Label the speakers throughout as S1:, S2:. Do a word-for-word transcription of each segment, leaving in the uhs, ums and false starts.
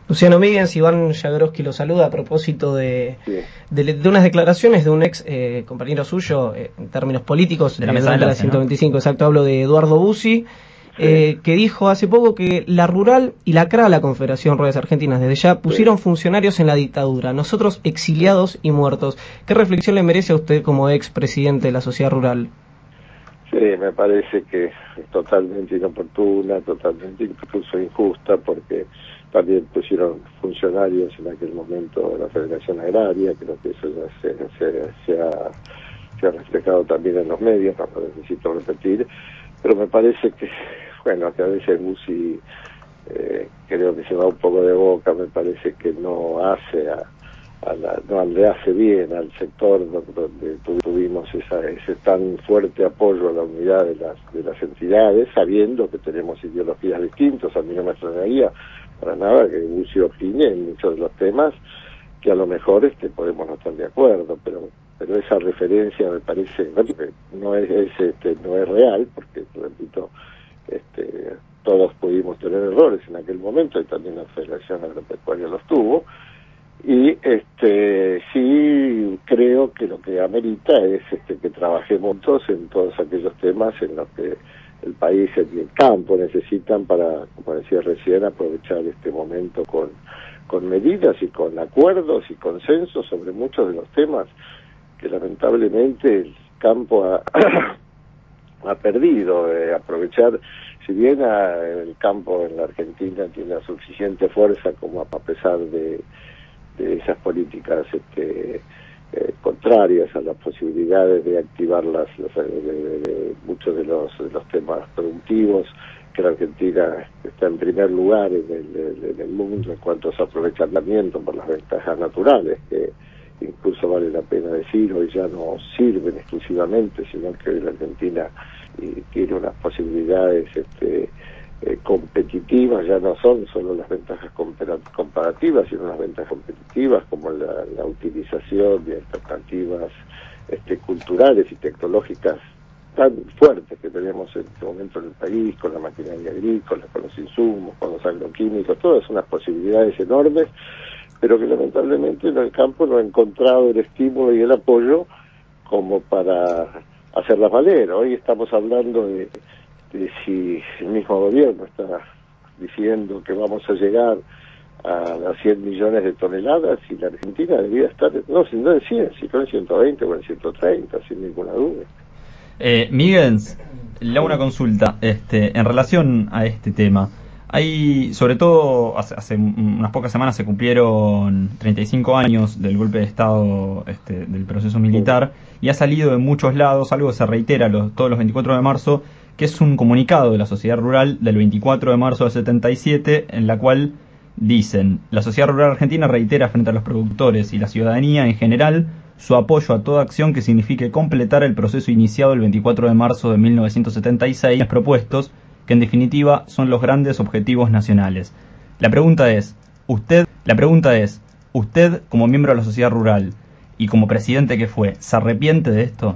S1: Luciano Míguez, Iván Jagroski lo saluda a propósito de,
S2: Sí.
S1: de, de unas declaraciones de un ex eh, compañero suyo, eh, en términos políticos,
S3: de la
S1: eh,
S3: mesa de
S1: de la
S3: enlace,
S1: ciento veinticinco,
S3: ¿no?
S1: exacto, hablo de Eduardo Bussi, eh,
S2: Sí.
S1: que dijo hace poco que la Rural y la C R A, la Confederación Rurales Argentinas, desde ya pusieron
S2: Sí.
S1: funcionarios en la dictadura, nosotros exiliados y muertos. ¿Qué reflexión le merece a usted como ex presidente de la Sociedad Rural?
S2: Sí, me parece que es totalmente inoportuna, totalmente incluso injusta, porque también pusieron funcionarios en aquel momento de la Federación Agraria. Creo que eso ya se, se, se, ha, se ha reflejado también en los medios, no lo necesito repetir, pero me parece que, bueno, que a veces Bussi eh, creo que se va un poco de boca, me parece que no hace a A la, no le hace bien al sector donde tuvimos esa, ese tan fuerte apoyo a la unidad de las de las entidades, sabiendo que tenemos ideologías distintas. A mí no me extrañaría para nada que Bussi opine en muchos de los temas que a lo mejor este podemos no estar de acuerdo, pero pero esa referencia me parece que no es, es este no es real, porque repito, este todos pudimos tener errores en aquel momento y también la Federación Agropecuaria los tuvo. Y este sí creo que lo que amerita es este que trabajemos todos en todos aquellos temas en los que el país y el campo necesitan para, como decía recién, aprovechar este momento con, con medidas y con acuerdos y consensos sobre muchos de los temas que lamentablemente el campo ha, ha perdido. Eh, aprovechar, si bien a, el campo en la Argentina tiene la suficiente fuerza como a pesar de de esas políticas este, eh, contrarias a las posibilidades de activar las, las de, de, de muchos de los, de los temas productivos, que la Argentina está en primer lugar en el, en el mundo en cuanto a su aprovechamiento por las ventajas naturales, que incluso vale la pena decir, hoy ya no sirven exclusivamente, sino que hoy la Argentina y, tiene unas posibilidades este, Eh, competitivas, ya no son solo las ventajas comparativas, sino las ventajas competitivas como la, la utilización de alternativas este, culturales y tecnológicas tan fuertes que tenemos en este momento en el país, con la maquinaria agrícola, con los insumos, con los agroquímicos, todas unas posibilidades enormes, pero que lamentablemente en el campo no ha encontrado el estímulo y el apoyo como para hacerlas valer. Hoy estamos hablando de de si el mismo gobierno está diciendo que vamos a llegar a las cien millones de toneladas y la Argentina debería estar, no, no en cien, sino en ciento veinte o en ciento treinta, sin ninguna duda.
S3: Eh, Miguel, le hago una consulta este, en relación a este tema. Hay, sobre todo, hace, hace unas pocas semanas se cumplieron treinta y cinco años del golpe de Estado este, del proceso militar, y ha salido de muchos lados, algo que se reitera los, todos los veinticuatro de marzo, que es un comunicado de la Sociedad Rural del veinticuatro de marzo del setenta y siete, en la cual dicen: la Sociedad Rural Argentina reitera frente a los productores y la ciudadanía en general su apoyo a toda acción que signifique completar el proceso iniciado el veinticuatro de marzo de mil novecientos setenta y seis, propuestos, que en definitiva son los grandes objetivos nacionales. La pregunta es, usted, la pregunta es, usted como miembro de la Sociedad Rural y como presidente que fue, ¿se arrepiente de esto?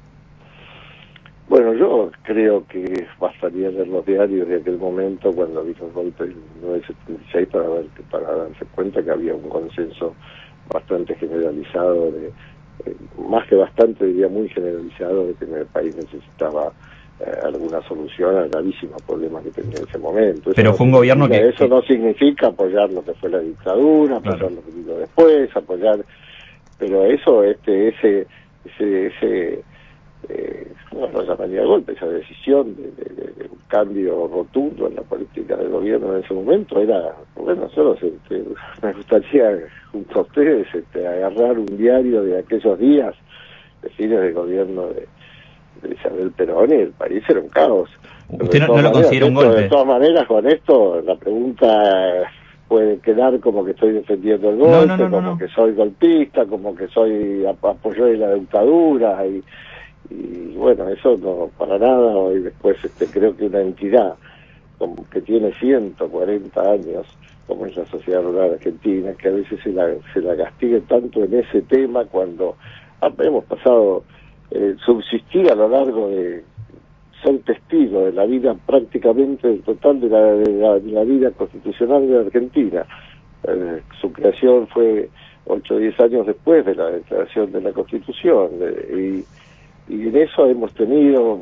S2: Bueno, yo creo que bastaría leer los diarios de aquel momento cuando vino el golpe del mil novecientos setenta y seis para, ver, para darse cuenta que había un consenso bastante generalizado, de, eh, más que bastante, diría muy generalizado, de que el país necesitaba eh, alguna solución al gravísimo problema que tenía en ese momento. Eso
S3: Pero
S2: no
S3: fue un gobierno que...
S2: Eso que... no significa apoyar lo que fue la dictadura, apoyar
S3: Claro.
S2: lo que vino después, apoyar... Pero eso, este ese ese ese Eh, no lo llamaría de golpe, esa decisión de, de, de, de un cambio rotundo en la política del gobierno en ese momento era, bueno, nosotros este, me gustaría junto a ustedes este, agarrar un diario de aquellos días, de fines del gobierno de, de Isabel Perón, y el país era un caos.
S3: ¿Usted no, no lo considera un
S2: esto,
S3: golpe?
S2: De todas maneras, con esto, la pregunta puede quedar como que estoy defendiendo el golpe,
S3: no, no, no,
S2: como
S3: no, no.
S2: que soy golpista, como que soy apoyo de la dictadura, y y bueno, eso no para nada. Y después este creo que una entidad como que tiene ciento cuarenta años, como es la Sociedad Rural Argentina, que a veces se la, se la castigue tanto en ese tema, cuando hemos pasado, eh, subsistir a lo largo de ser testigo de la vida prácticamente total de la, de la, de la vida constitucional de la Argentina, eh, su creación fue ocho o diez años después de la declaración de la Constitución, eh, y, y en eso hemos tenido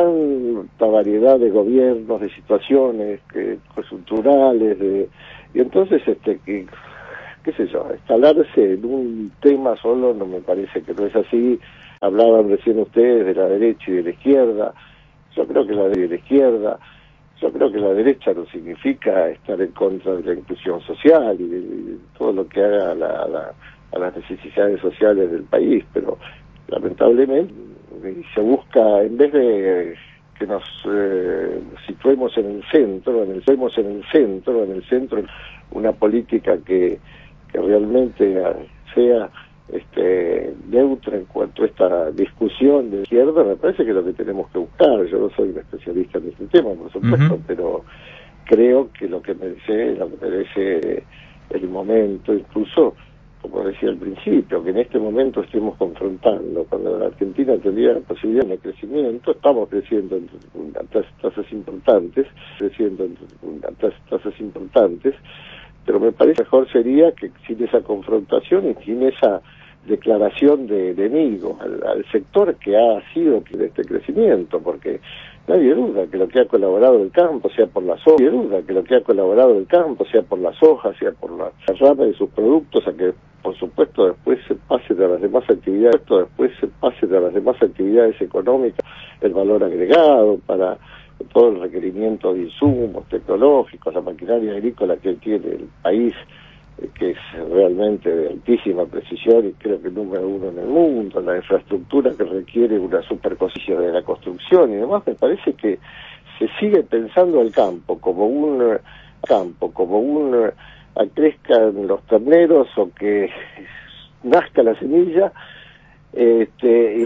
S2: tanta variedad de gobiernos, de situaciones que, coyunturales, de, y entonces este que qué sé yo, instalarse en un tema solo no me parece que no es así. Hablaban recién ustedes de la derecha y de la izquierda. Yo creo que la de la izquierda, yo creo que la derecha no significa estar en contra de la inclusión social y de, de todo lo que haga a, la, a, la, a las necesidades sociales del país, pero lamentablemente se busca, en vez de que nos eh, situemos en el centro, en el, situemos en el centro, en el centro, una política que, que realmente sea este, neutra en cuanto a esta discusión de izquierda, me parece que es lo que tenemos que buscar. Yo no soy un especialista en este tema, por supuesto, uh-huh. pero creo que lo que merece, lo que merece el momento, incluso, como decía al principio, que en este momento estemos confrontando, cuando la Argentina tendría la posibilidad de crecimiento, estamos creciendo en tasas, tasas importantes, creciendo en tasas, tasas importantes, pero me parece mejor sería que sin esa confrontación y sin esa declaración de enemigo al, al sector que ha sido de este crecimiento, porque nadie duda que lo que ha colaborado el campo, sea por las hojas, nadie duda que lo que ha colaborado el campo, sea por las hojas, sea por la rama de sus productos, a que por supuesto después se pase de las demás actividades, después se pase de las demás actividades económicas, el valor agregado para todo el requerimiento de insumos tecnológicos, la maquinaria agrícola que tiene el país, eh, que es realmente de altísima precisión y creo que número uno en el mundo, la infraestructura que requiere una superposición de la construcción y demás. Me parece que se sigue pensando el campo como un campo, como un a crezcan los terneros o que nazca la semilla, este,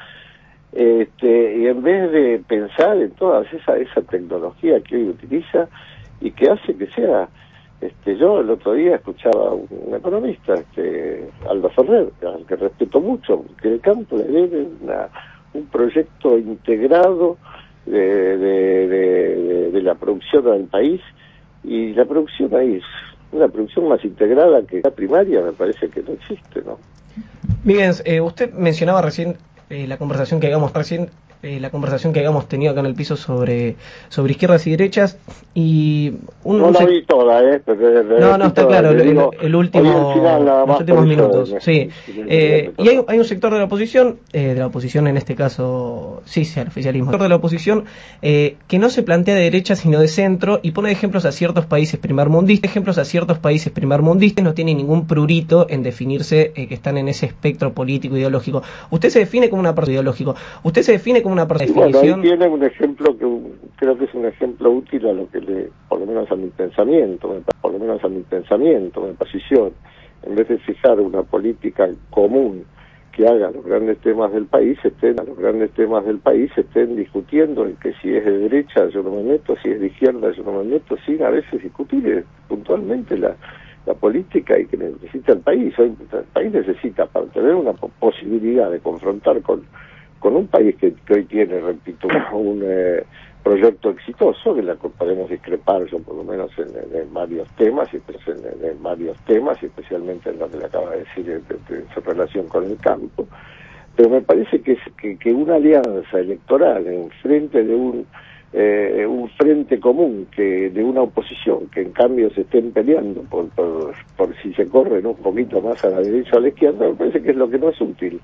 S2: este, y en vez de pensar en toda esa, esa tecnología que hoy utiliza y que hace que sea, este, yo el otro día escuchaba a un economista, este, Aldo Ferrer, al que respeto mucho, que el campo le debe una, un proyecto integrado de, de, de, de, de la producción del país, y la producción ahí es una producción más integrada que la primaria, me parece que no existe, ¿no?
S1: Miguel, eh, usted mencionaba recién eh, la conversación que hagamos recién eh, la conversación que habíamos tenido acá en el piso sobre sobre izquierdas y derechas, y un,
S2: no
S1: un
S2: la
S1: se...
S2: vi toda, ¿eh? Pero,
S1: no, no, está claro, el,
S2: digo,
S1: el último,
S2: el final, nada más
S1: los últimos minutos,
S2: me,
S1: sí.
S2: me, me,
S1: Eh, y hay, hay un sector de la oposición, eh, de la oposición en este caso, sí, sí, al oficialismo, un sector de la oposición eh, que no se plantea de derecha sino de centro y pone ejemplos a ciertos países primermundistas, ejemplos a ciertos países primermundistas, no tiene ningún prurito en definirse eh, que están en ese espectro político ideológico. Usted se define como una persona ideológico, usted se define como una persona de definición.
S2: Bueno, ahí tiene un ejemplo que creo que es un ejemplo útil a lo que le, por lo menos a mi pensamiento, por lo menos a mi pensamiento, mi posición, en vez de fijar una política común que haga los grandes temas del país, estén a los grandes temas del país, estén discutiendo en que si es de derecha yo no me meto, si es de izquierda yo no me meto, sin a veces discutir puntualmente la, la política y que necesita el país. Hoy el país necesita, para tener una posibilidad de confrontar con con un país que, que hoy tiene, repito, un eh, proyecto exitoso, de la que podemos discrepar, yo por lo menos en, en, en varios temas, y en, en, en varios temas, y especialmente en lo que le acaba de decir en, en, en su relación con el campo, pero me parece que, es, que, que una alianza electoral en frente de un eh, un frente común, que de una oposición, que en cambio se estén peleando por, por, por si se corren un poquito más a la derecha o a la izquierda, me parece que es lo que no es útil.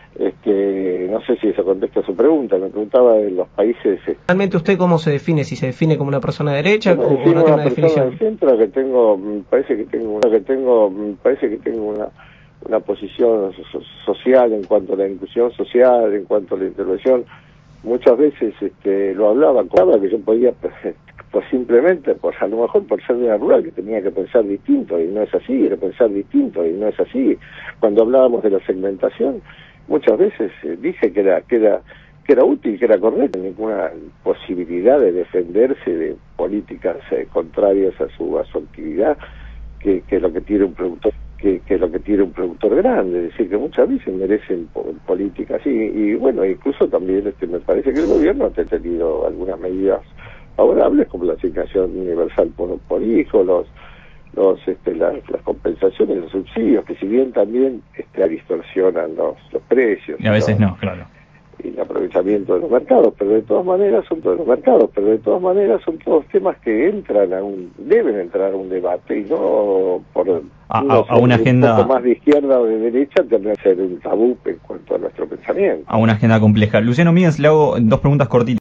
S2: Este, no sé si eso contesta su pregunta, me preguntaba de los países.
S1: ¿Realmente usted cómo se define? ¿Si se define como una persona de derecha
S2: me
S1: o no tiene
S2: una,
S1: una definición?
S2: De centro, que tengo, parece que tengo una, que tengo, parece que tengo una, una posición so social en cuanto a la inclusión social, en cuanto a la intervención. Muchas veces este, lo hablaba, hablaba que yo podía, pues simplemente, pues a lo mejor por ser de la rural, que tenía que pensar distinto, y no es así, era pensar distinto, y no es así. Cuando hablábamos de la segmentación, muchas veces eh, dije que era que era que era útil, que era correcto, ninguna posibilidad de defenderse de políticas eh, contrarias a su a su actividad, que, que lo que tiene un productor que, que lo que tiene un productor grande, es decir, que muchas veces merecen políticas y, y bueno, incluso también este me parece que el gobierno ha tenido algunas medidas favorables, como la asignación universal por, por hijo, los los este, las, las compensaciones, los subsidios, que si bien también este, distorsionan los, los precios.
S3: Y a veces
S2: ¿no?
S3: no, claro.
S2: Y el aprovechamiento de los mercados, pero de todas maneras son todos los mercados, pero de todas maneras son todos temas que entran a un, deben entrar a un debate y no por
S3: a,
S2: no
S3: a, a una
S2: un
S3: agenda
S2: poco más de izquierda o de derecha tener que ser un tabú en cuanto a nuestro pensamiento.
S3: A una agenda compleja. Luciano Míguez, le hago dos preguntas cortitas.